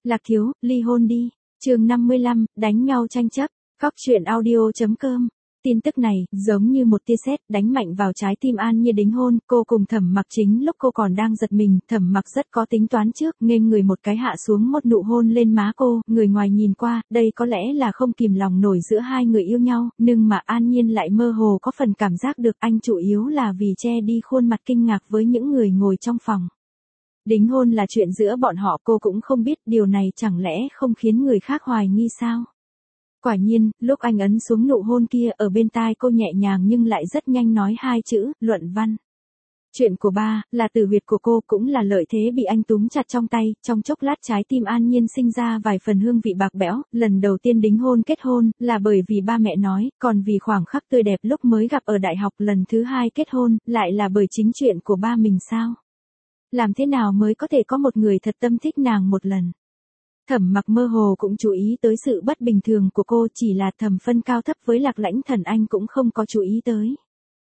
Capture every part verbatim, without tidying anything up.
Lạc thiếu, ly hôn đi. Chương năm mươi lăm, đánh nhau tranh chấp. Cóc truyện audio chấm com. Tin tức này, giống như một tia sét, đánh mạnh vào trái tim An Nhiên. Đính hôn, cô cùng Thẩm Mặc chính lúc cô còn đang giật mình, Thẩm Mặc rất có tính toán trước, nghênh người một cái hạ xuống một nụ hôn lên má cô, người ngoài nhìn qua, đây có lẽ là không kìm lòng nổi giữa hai người yêu nhau, nhưng mà An Nhiên lại mơ hồ có phần cảm giác được anh chủ yếu là vì che đi khuôn mặt kinh ngạc với những người ngồi trong phòng. Đính hôn là chuyện giữa bọn họ, cô cũng không biết, điều này chẳng lẽ không khiến người khác hoài nghi sao? Quả nhiên, lúc anh ấn xuống nụ hôn kia, ở bên tai cô nhẹ nhàng nhưng lại rất nhanh nói hai chữ, luận văn. Chuyện của ba, là tử huyệt của cô, cũng là lợi thế bị anh túm chặt trong tay, trong chốc lát trái tim An Nhiên sinh ra vài phần hương vị bạc bẽo, lần đầu tiên đính hôn kết hôn, là bởi vì ba mẹ nói, còn vì khoảng khắc tươi đẹp lúc mới gặp ở đại học, lần thứ hai kết hôn, lại là bởi chính chuyện của ba mình sao? Làm thế nào mới có thể có một người thật tâm thích nàng một lần? Thẩm Mặc mơ hồ cũng chú ý tới sự bất bình thường của cô, chỉ là thẩm phân cao thấp với Lạc Lãnh Thần anh cũng không có chú ý tới.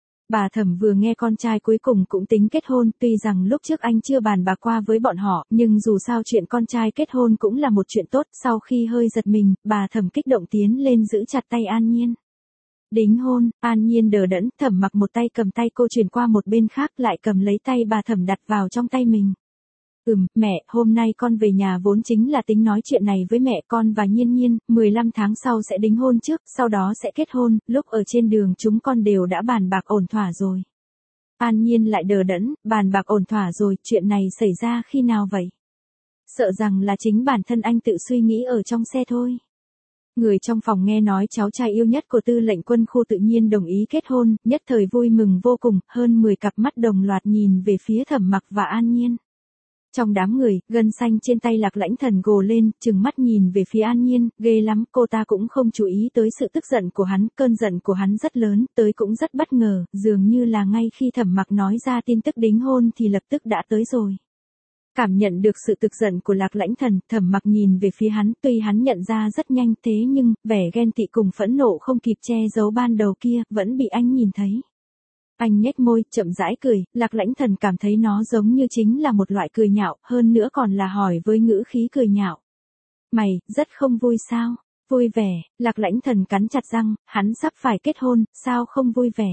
Bà Thẩm vừa nghe con trai cuối cùng cũng tính kết hôn, tuy rằng lúc trước anh chưa bàn bạc qua với bọn họ, nhưng dù sao chuyện con trai kết hôn cũng là một chuyện tốt. Sau khi hơi giật mình, bà Thẩm kích động tiến lên giữ chặt tay An Nhiên. Đính hôn, An Nhiên đờ đẫn, Thẩm Mặc một tay cầm tay cô chuyển qua một bên khác, lại cầm lấy tay bà Thẩm đặt vào trong tay mình. Ừm, mẹ, hôm nay con về nhà vốn chính là tính nói chuyện này với mẹ. Con và Nhiên Nhiên, mười lăm tháng sau sẽ đính hôn trước, sau đó sẽ kết hôn, lúc ở trên đường chúng con đều đã bàn bạc ổn thỏa rồi. An Nhiên lại đờ đẫn, bàn bạc ổn thỏa rồi, chuyện này xảy ra khi nào vậy? Sợ rằng là chính bản thân anh tự suy nghĩ ở trong xe thôi. Người trong phòng nghe nói cháu trai yêu nhất của tư lệnh quân khu tự nhiên đồng ý kết hôn, nhất thời vui mừng vô cùng, hơn mười cặp mắt đồng loạt nhìn về phía Thẩm Mặc và An Nhiên. Trong đám người, gân xanh trên tay Lạc Lãnh Thần gồ lên, trừng mắt nhìn về phía An Nhiên, ghê lắm, cô ta cũng không chú ý tới sự tức giận của hắn, cơn giận của hắn rất lớn, tới cũng rất bất ngờ, dường như là ngay khi Thẩm Mặc nói ra tin tức đính hôn thì lập tức đã tới rồi. Cảm nhận được sự tức giận của Lạc Lãnh Thần, Thẩm Mặc nhìn về phía hắn, tuy hắn nhận ra rất nhanh, thế nhưng, vẻ ghen tị cùng phẫn nộ không kịp che giấu ban đầu kia, vẫn bị anh nhìn thấy. Anh nhếch môi, chậm rãi cười, Lạc Lãnh Thần cảm thấy nó giống như chính là một loại cười nhạo, hơn nữa còn là hỏi với ngữ khí cười nhạo. Mày, rất không vui sao? Vui vẻ, Lạc Lãnh Thần cắn chặt răng, hắn sắp phải kết hôn, sao không vui vẻ?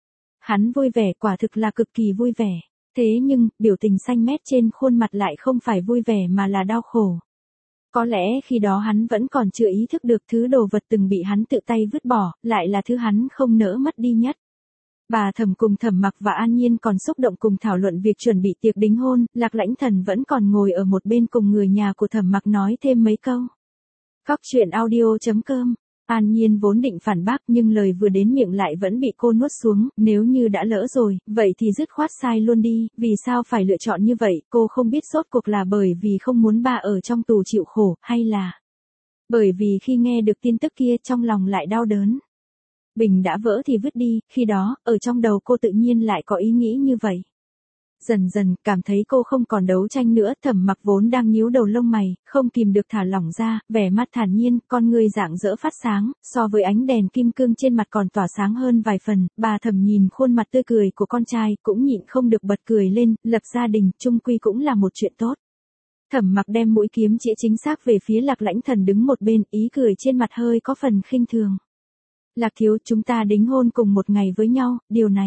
Hắn vui vẻ, quả thực là cực kỳ vui vẻ. Thế nhưng, biểu tình xanh mét trên khuôn mặt lại không phải vui vẻ mà là đau khổ. Có lẽ khi đó hắn vẫn còn chưa ý thức được thứ đồ vật từng bị hắn tự tay vứt bỏ, lại là thứ hắn không nỡ mất đi nhất. Bà Thẩm cùng Thẩm Mặc và An Nhiên còn xúc động cùng thảo luận việc chuẩn bị tiệc đính hôn, Lạc Lãnh Thần vẫn còn ngồi ở một bên cùng người nhà của Thẩm Mặc nói thêm mấy câu. Cóc truyện audio chấm com. An Nhiên vốn định phản bác nhưng lời vừa đến miệng lại vẫn bị cô nuốt xuống, nếu như đã lỡ rồi, vậy thì dứt khoát sai luôn đi, vì sao phải lựa chọn như vậy, cô không biết rốt cuộc là bởi vì không muốn ba ở trong tù chịu khổ, hay là bởi vì khi nghe được tin tức kia trong lòng lại đau đớn. Bình đã vỡ thì vứt đi, khi đó, ở trong đầu cô tự nhiên lại có ý nghĩ như vậy. Dần dần, cảm thấy cô không còn đấu tranh nữa, Thẩm Mặc vốn đang nhíu đầu lông mày, không kìm được thả lỏng ra, vẻ mặt thản nhiên, con người rạng rỡ phát sáng, so với ánh đèn kim cương trên mặt còn tỏa sáng hơn vài phần. Bà Thẩm nhìn khuôn mặt tươi cười của con trai, cũng nhịn không được bật cười lên, lập gia đình, chung quy cũng là một chuyện tốt. Thẩm Mặc đem mũi kiếm chĩa chính xác về phía Lạc Lãnh Thần đứng một bên, ý cười trên mặt hơi có phần khinh thường. Lạc thiếu, chúng ta đính hôn cùng một ngày với nhau, điều này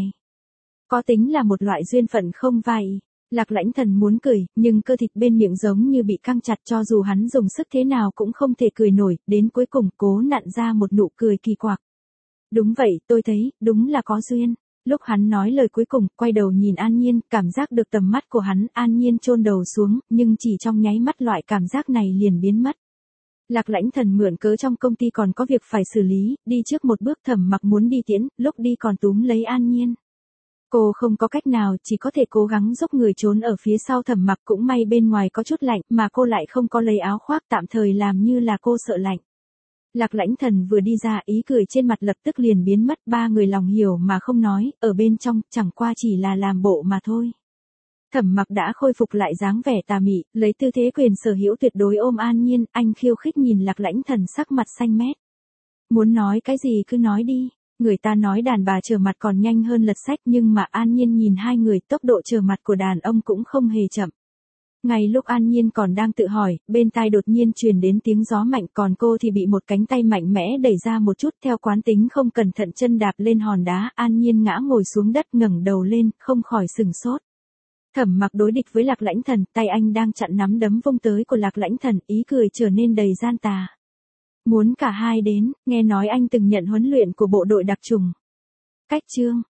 có tính là một loại duyên phận không vậy? Lạc Lãnh Thần muốn cười, nhưng cơ thịt bên miệng giống như bị căng chặt, cho dù hắn dùng sức thế nào cũng không thể cười nổi, đến cuối cùng cố nặn ra một nụ cười kỳ quặc. Đúng vậy, tôi thấy, đúng là có duyên. Lúc hắn nói lời cuối cùng, quay đầu nhìn An Nhiên, cảm giác được tầm mắt của hắn, An Nhiên chôn đầu xuống, nhưng chỉ trong nháy mắt loại cảm giác này liền biến mất. Lạc Lãnh Thần mượn cớ trong công ty còn có việc phải xử lý, đi trước một bước. Thẩm Mặc muốn đi tiễn, lúc đi còn túm lấy An Nhiên. Cô không có cách nào, chỉ có thể cố gắng giúp người trốn ở phía sau Thẩm Mặc, cũng may bên ngoài có chút lạnh, mà cô lại không có lấy áo khoác, tạm thời làm như là cô sợ lạnh. Lạc Lãnh Thần vừa đi ra, ý cười trên mặt lập tức liền biến mất, ba người lòng hiểu mà không nói, ở bên trong, chẳng qua chỉ là làm bộ mà thôi. Thẩm Mặc đã khôi phục lại dáng vẻ tà mị, lấy tư thế quyền sở hữu tuyệt đối ôm An Nhiên, anh khiêu khích nhìn Lạc Lãnh Thần sắc mặt xanh mét. Muốn nói cái gì cứ nói đi, người ta nói đàn bà trở mặt còn nhanh hơn lật sách, nhưng mà An Nhiên nhìn hai người, tốc độ trở mặt của đàn ông cũng không hề chậm. Ngay lúc An Nhiên còn đang tự hỏi, bên tai đột nhiên truyền đến tiếng gió mạnh, còn cô thì bị một cánh tay mạnh mẽ đẩy ra một chút, theo quán tính không cẩn thận chân đạp lên hòn đá, An Nhiên ngã ngồi xuống đất, ngẩng đầu lên, không khỏi sừng sốt. Thẩm Mặc đối địch với Lạc Lãnh Thần, tay anh đang chặn nắm đấm vung tới của Lạc Lãnh Thần, ý cười trở nên đầy gian tà. Muốn cả hai đến, nghe nói anh từng nhận huấn luyện của bộ đội đặc chủng. Cách chương